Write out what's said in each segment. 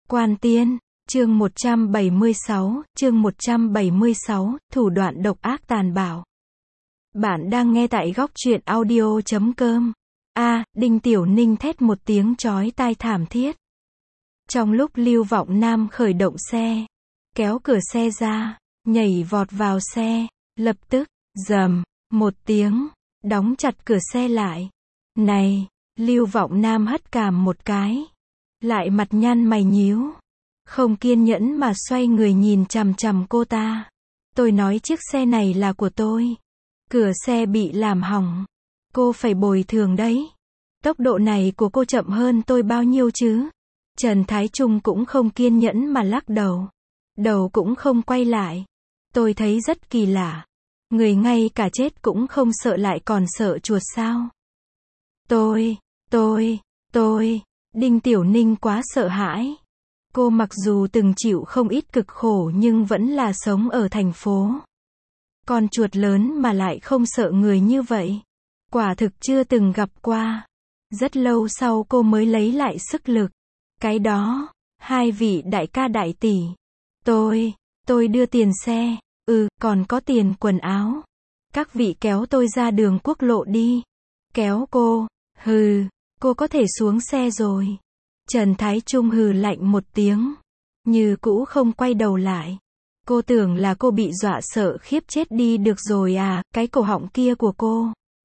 Quan Tiên, chương 176, thủ đoạn độc ác tàn bạo. Bạn đang nghe tại góc truyện audio.com. Đinh Tiểu Ninh thét một tiếng chói tai thảm thiết. Trong lúc Lưu Vọng Nam khởi động xe, kéo cửa xe ra, nhảy vọt vào xe, lập tức, rầm, một tiếng, đóng chặt cửa xe lại. Này, Lưu Vọng Nam hất cằm một cái, lại mặt nhăn mày nhíu, không kiên nhẫn mà xoay người nhìn chằm chằm cô ta. Tôi nói chiếc xe này là của tôi. Cửa xe bị làm hỏng, cô phải bồi thường đấy. Tốc độ này của cô chậm hơn tôi bao nhiêu chứ? Trần Thái Trung cũng không kiên nhẫn mà lắc đầu. Đầu cũng không quay lại. Tôi thấy rất kỳ lạ. Người ngay cả chết cũng không sợ lại còn sợ chuột sao? Tôi, Đinh Tiểu Ninh quá sợ hãi. Cô mặc dù từng chịu không ít cực khổ nhưng vẫn là sống ở thành phố. Con chuột lớn mà lại không sợ người như vậy. Quả thực chưa từng gặp qua. Rất lâu sau cô mới lấy lại sức lực. Cái đó, hai vị đại ca đại tỷ. Tôi đưa tiền xe, còn có tiền quần áo. Các vị kéo tôi ra đường quốc lộ đi. Kéo cô, cô có thể xuống xe rồi. Trần Thái Trung hừ lạnh một tiếng, như cũ không quay đầu lại. Cô tưởng là cô bị dọa sợ khiếp chết đi được rồi à, cái cổ họng kia của cô.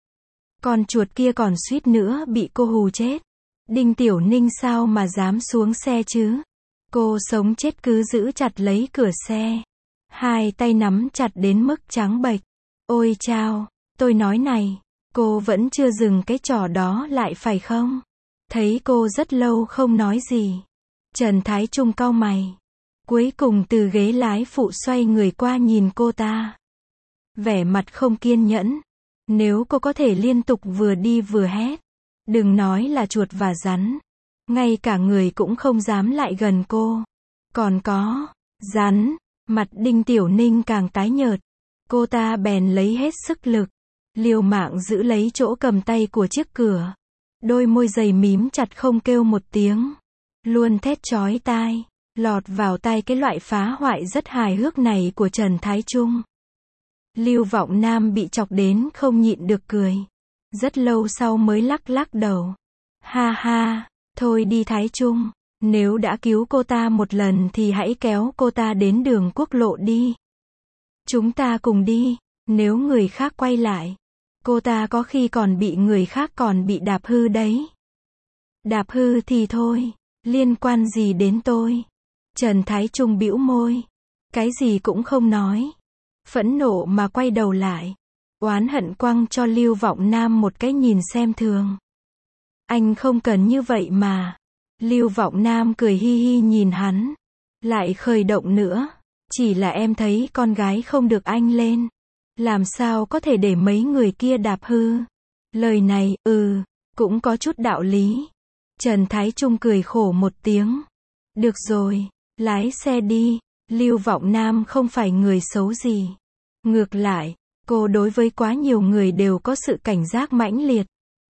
Con chuột kia còn suýt nữa bị cô hù chết. Đinh Tiểu Ninh sao mà dám xuống xe chứ? Cô sống chết cứ giữ chặt lấy cửa xe. Hai tay nắm chặt đến mức trắng bệch. Ôi chao, tôi nói này, cô vẫn chưa dừng cái trò đó lại phải không? Thấy cô rất lâu không nói gì. Trần Thái Trung cau mày. Cuối cùng từ ghế lái phụ xoay người qua nhìn cô ta. Vẻ mặt không kiên nhẫn. Nếu cô có thể liên tục vừa đi vừa hét. Đừng nói là chuột và rắn. Ngay cả người cũng không dám lại gần cô. Còn có, rắn. Mặt Đinh Tiểu Ninh càng tái nhợt. Cô ta bèn lấy hết sức lực. Liều mạng giữ lấy chỗ cầm tay của chiếc cửa. Đôi môi dày mím chặt không kêu một tiếng. Luôn thét chói tai. Lọt vào tai cái loại phá hoại rất hài hước này của Trần Thái Trung. Lưu Vọng Nam bị chọc đến không nhịn được cười. Rất lâu sau mới lắc đầu. Ha, thôi đi Thái Trung. Nếu đã cứu cô ta một lần thì hãy kéo cô ta đến đường quốc lộ đi. Chúng ta cùng đi. Nếu người khác quay lại, cô ta có khi còn bị người khác còn bị đạp hư đấy. Đạp hư thì thôi, liên quan gì đến tôi? Trần Thái Trung bĩu môi. Cái gì cũng không nói. Phẫn nộ mà quay đầu lại. Oán hận quăng cho Lưu Vọng Nam một cái nhìn xem thường. Anh không cần như vậy mà. Lưu Vọng Nam cười hi hi nhìn hắn. Lại khởi động nữa. Chỉ là em thấy con gái không được anh lên. Làm sao có thể để mấy người kia đạp hư. Lời này, cũng có chút đạo lý. Trần Thái Trung cười khổ một tiếng. Được rồi, lái xe đi. Lưu Vọng Nam không phải người xấu gì. Ngược lại, cô đối với quá nhiều người đều có sự cảnh giác mãnh liệt.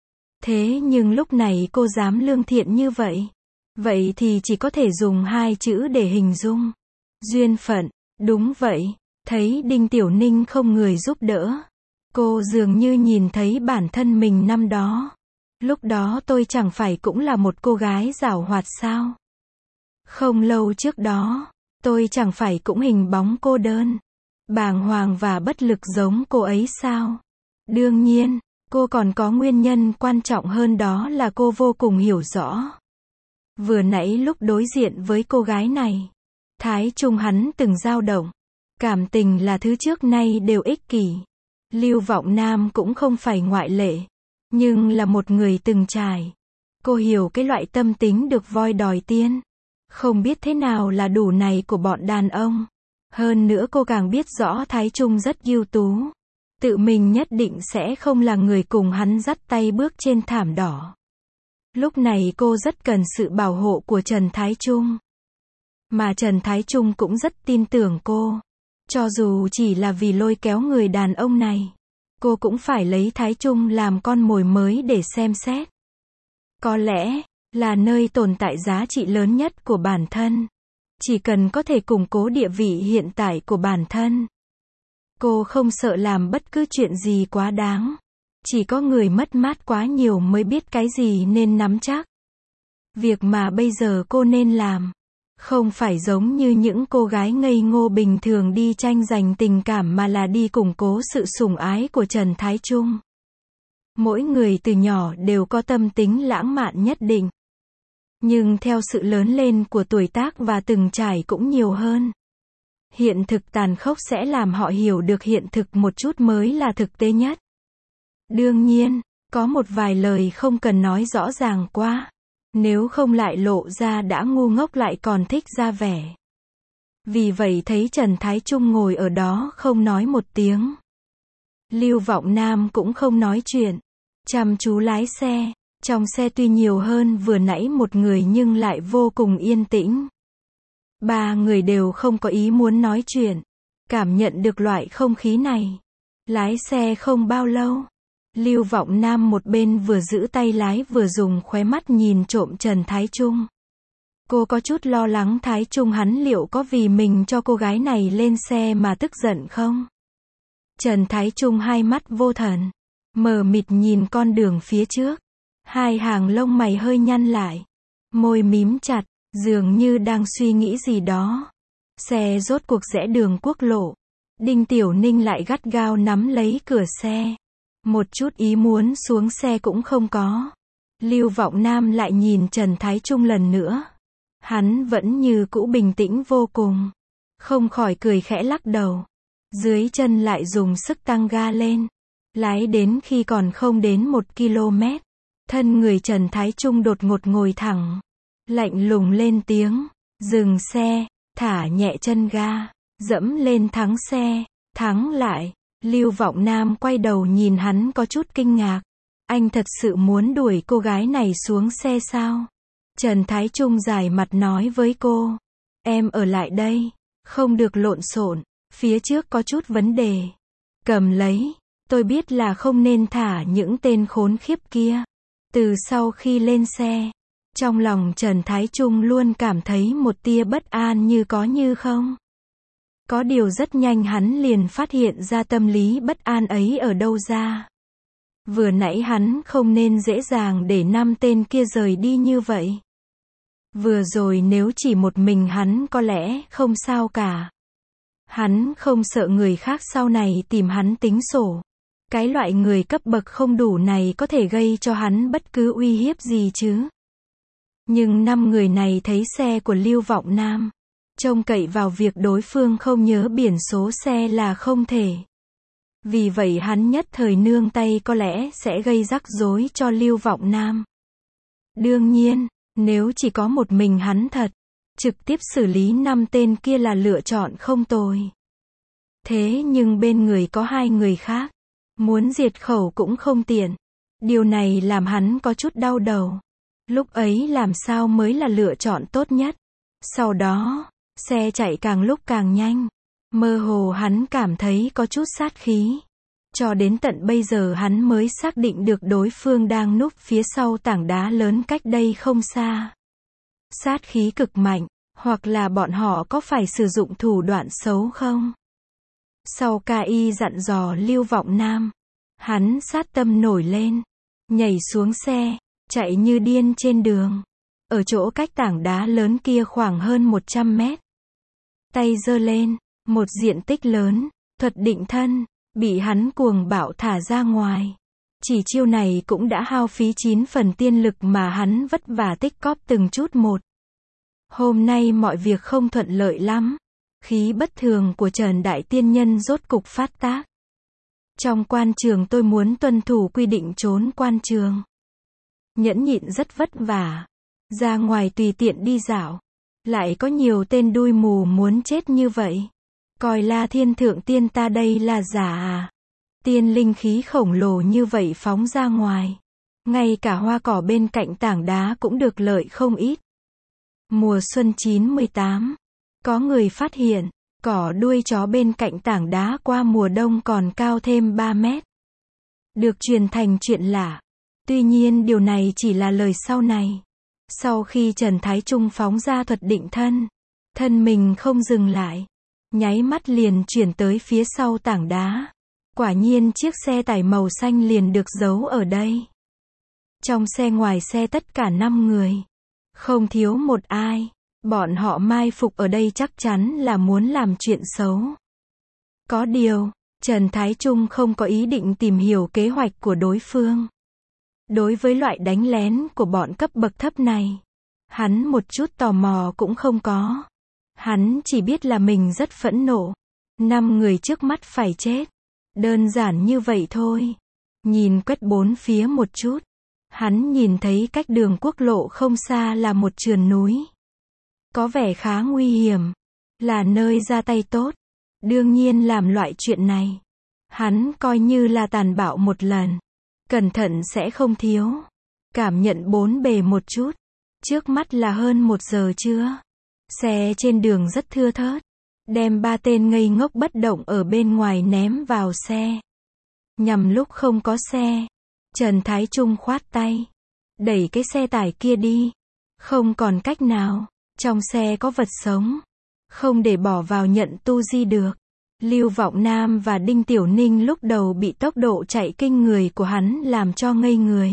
Thế nhưng lúc này cô dám lương thiện như vậy. Vậy thì chỉ có thể dùng hai chữ để hình dung. Duyên phận, đúng vậy. Thấy Đinh Tiểu Ninh không người giúp đỡ. Cô dường như nhìn thấy bản thân mình năm đó. Lúc đó tôi chẳng phải cũng là một cô gái giảo hoạt sao? Không lâu trước đó, tôi chẳng phải cũng hình bóng cô đơn, bàng hoàng và bất lực giống cô ấy sao? Đương nhiên, cô còn có nguyên nhân quan trọng hơn, đó là cô vô cùng hiểu rõ. Vừa nãy lúc đối diện với cô gái này, Thái Trung hắn từng dao động. Cảm tình là thứ trước nay đều ích kỷ. Lưu Vọng Nam cũng không phải ngoại lệ. Nhưng là một người từng trải. Cô hiểu cái loại tâm tính được voi đòi tiên. Không biết thế nào là đủ này của bọn đàn ông. Hơn nữa cô càng biết rõ Thái Trung rất ưu tú. Tự mình nhất định sẽ không là người cùng hắn dắt tay bước trên thảm đỏ. Lúc này cô rất cần sự bảo hộ của Trần Thái Trung. Mà Trần Thái Trung cũng rất tin tưởng cô. Cho dù chỉ là vì lôi kéo người đàn ông này, cô cũng phải lấy Thái Trung làm con mồi mới để xem xét. Có lẽ, là nơi tồn tại giá trị lớn nhất của bản thân. Chỉ cần có thể củng cố địa vị hiện tại của bản thân. Cô không sợ làm bất cứ chuyện gì quá đáng. Chỉ có người mất mát quá nhiều mới biết cái gì nên nắm chắc. Việc mà bây giờ cô nên làm, không phải giống như những cô gái ngây ngô bình thường đi tranh giành tình cảm mà là đi củng cố sự sủng ái của Trần Thái Trung. Mỗi người từ nhỏ đều có tâm tính lãng mạn nhất định. Nhưng theo sự lớn lên của tuổi tác và từng trải cũng nhiều hơn. Hiện thực tàn khốc sẽ làm họ hiểu được hiện thực một chút mới là thực tế nhất. Đương nhiên, có một vài lời không cần nói rõ ràng quá. Nếu không lại lộ ra đã ngu ngốc lại còn thích ra vẻ. Vì vậy thấy Trần Thái Trung ngồi ở đó không nói một tiếng. Lưu Vọng Nam cũng không nói chuyện. Chăm chú lái xe. Trong xe tuy nhiều hơn vừa nãy một người nhưng lại vô cùng yên tĩnh. Ba người đều không có ý muốn nói chuyện. Cảm nhận được loại không khí này. Lái xe không bao lâu. Lưu Vọng Nam một bên vừa giữ tay lái vừa dùng khóe mắt nhìn trộm Trần Thái Trung. Cô có chút lo lắng Thái Trung hắn liệu có vì mình cho cô gái này lên xe mà tức giận không? Trần Thái Trung hai mắt vô thần. Mờ mịt nhìn con đường phía trước. Hai hàng lông mày hơi nhăn lại. Môi mím chặt, dường như đang suy nghĩ gì đó. Xe rốt cuộc rẽ đường quốc lộ. Đinh Tiểu Ninh lại gắt gao nắm lấy cửa xe. Một chút ý muốn xuống xe cũng không có. Lưu Vọng Nam lại nhìn Trần Thái Trung lần nữa. Hắn vẫn như cũ bình tĩnh vô cùng. Không khỏi cười khẽ lắc đầu. Dưới chân lại dùng sức tăng ga lên. Lái đến khi còn không đến 1 km. Thân người Trần Thái Trung đột ngột ngồi thẳng. Lạnh lùng lên tiếng. Dừng xe, thả nhẹ chân ga. Dẫm lên thắng xe, thắng lại. Lưu Vọng Nam quay đầu nhìn hắn có chút kinh ngạc. Anh thật sự muốn đuổi cô gái này xuống xe sao? Trần Thái Trung dài mặt nói với cô. Em ở lại đây. Không được lộn xộn. Phía trước có chút vấn đề. Cầm lấy. Tôi biết là không nên thả những tên khốn khiếp kia. Từ sau khi lên xe. Trong lòng Trần Thái Trung luôn cảm thấy một tia bất an như có như không. Có điều rất nhanh hắn liền phát hiện ra tâm lý bất an ấy ở đâu ra. Vừa nãy hắn không nên dễ dàng để 5 tên kia rời đi như vậy. Vừa rồi nếu chỉ một mình hắn có lẽ không sao cả. Hắn không sợ người khác sau này tìm hắn tính sổ. Cái loại người cấp bậc không đủ này có thể gây cho hắn bất cứ uy hiếp gì chứ. Nhưng 5 người này thấy xe của Lưu Vọng Nam. Trông cậy vào việc đối phương không nhớ biển số xe là không thể. Vì vậy hắn nhất thời nương tay có lẽ sẽ gây rắc rối cho Lưu Vọng Nam. Đương nhiên, nếu chỉ có một mình hắn thật, trực tiếp xử lý 5 tên kia là lựa chọn không tồi. Thế nhưng bên người có 2 người khác, muốn diệt khẩu cũng không tiện. Điều này làm hắn có chút đau đầu. Lúc ấy làm sao mới là lựa chọn tốt nhất. Sau đó, xe chạy càng lúc càng nhanh. Mơ hồ hắn cảm thấy có chút sát khí. Cho đến tận bây giờ hắn mới xác định được đối phương đang núp phía sau tảng đá lớn cách đây không xa. Sát khí cực mạnh, hoặc là bọn họ có phải sử dụng thủ đoạn xấu không? Sau KI dặn dò Lưu Vọng Nam, hắn sát tâm nổi lên, nhảy xuống xe, chạy như điên trên đường. Ở chỗ cách tảng đá lớn kia khoảng hơn 100 mét. Tay giơ lên, một diện tích lớn, thuật định thân, bị hắn cuồng bạo thả ra ngoài. Chỉ chiêu này cũng đã hao phí 9 phần tiên lực mà hắn vất vả tích cóp từng chút một. Hôm nay mọi việc không thuận lợi lắm. Khí bất thường của Trần Đại Tiên Nhân rốt cục phát tác. Trong quan trường tôi muốn tuân thủ quy định trốn quan trường. Nhẫn nhịn rất vất vả. Ra ngoài tùy tiện đi dạo. Lại có nhiều tên đuôi mù muốn chết như vậy. Coi La Thiên Thượng Tiên ta đây là giả à? Tiên linh khí khổng lồ như vậy phóng ra ngoài. Ngay cả hoa cỏ bên cạnh tảng đá cũng được lợi không ít. Mùa xuân 98. Có người phát hiện, cỏ đuôi chó bên cạnh tảng đá qua mùa đông còn cao thêm 3 mét. Được truyền thành chuyện lạ. Tuy nhiên điều này chỉ là lời sau này. Sau khi Trần Thái Trung phóng ra thuật định thân, thân mình không dừng lại, nháy mắt liền chuyển tới phía sau tảng đá. Quả nhiên chiếc xe tải màu xanh liền được giấu ở đây. Trong xe ngoài xe tất cả 5 người, không thiếu một ai. Bọn họ mai phục ở đây chắc chắn là muốn làm chuyện xấu. Có điều, Trần Thái Trung không có ý định tìm hiểu kế hoạch của đối phương. Đối với loại đánh lén của bọn cấp bậc thấp này, hắn một chút tò mò cũng không có. Hắn chỉ biết là mình rất phẫn nộ. 5 người trước mắt phải chết. Đơn giản như vậy thôi. Nhìn quét bốn phía một chút, hắn nhìn thấy cách đường quốc lộ không xa là một sườn núi. Có vẻ khá nguy hiểm, là nơi ra tay tốt. Đương nhiên làm loại chuyện này, hắn coi như là tàn bạo một lần. Cẩn thận sẽ không thiếu. Cảm nhận bốn bề một chút. Trước mắt là hơn 1 giờ trưa. Xe trên đường rất thưa thớt. Đem 3 tên ngây ngốc bất động ở bên ngoài ném vào xe. Nhằm lúc không có xe, Trần Thái Trung khoát tay, đẩy cái xe tải kia đi. Không còn cách nào, trong xe có vật sống, không để bỏ vào nhận tu di được. Lưu Vọng Nam và Đinh Tiểu Ninh lúc đầu bị tốc độ chạy kinh người của hắn làm cho ngây người.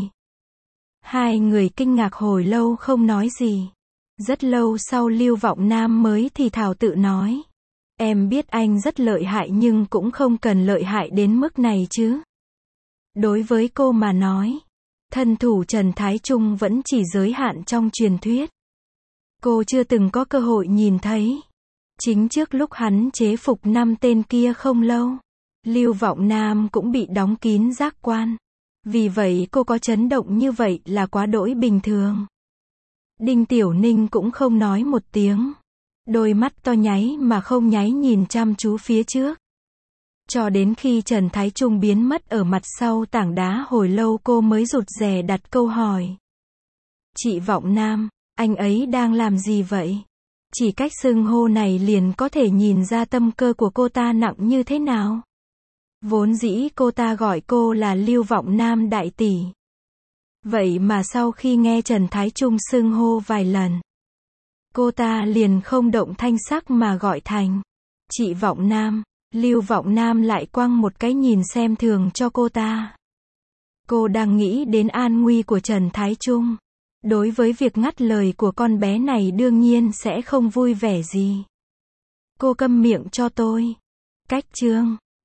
Hai người kinh ngạc hồi lâu không nói gì. Rất lâu sau Lưu Vọng Nam mới thì thào tự nói. Em biết anh rất lợi hại nhưng cũng không cần lợi hại đến mức này chứ. Đối với cô mà nói, thân thủ Trần Thái Trung vẫn chỉ giới hạn trong truyền thuyết. Cô chưa từng có cơ hội nhìn thấy. Chính trước lúc hắn chế phục 5 tên kia không lâu, Lưu Vọng Nam cũng bị đóng kín giác quan. Vì vậy cô có chấn động như vậy là quá đỗi bình thường. Đinh Tiểu Ninh cũng không nói một tiếng. Đôi mắt to nháy mà không nháy nhìn chăm chú phía trước. Cho đến khi Trần Thái Trung biến mất ở mặt sau tảng đá hồi lâu cô mới rụt rè đặt câu hỏi. Chị Vọng Nam, anh ấy đang làm gì vậy? Chỉ cách xưng hô này liền có thể nhìn ra tâm cơ của cô ta nặng như thế nào. Vốn dĩ cô ta gọi cô là Lưu Vọng Nam đại tỷ. Vậy mà sau khi nghe Trần Thái Trung xưng hô vài lần, cô ta liền không động thanh sắc mà gọi thành chị Vọng Nam. Lưu Vọng Nam lại quăng một cái nhìn xem thường cho cô ta. Cô đang nghĩ đến an nguy của Trần Thái Trung. Đối với việc ngắt lời của con bé này đương nhiên sẽ không vui vẻ gì. Cô câm miệng cho tôi. Cách chương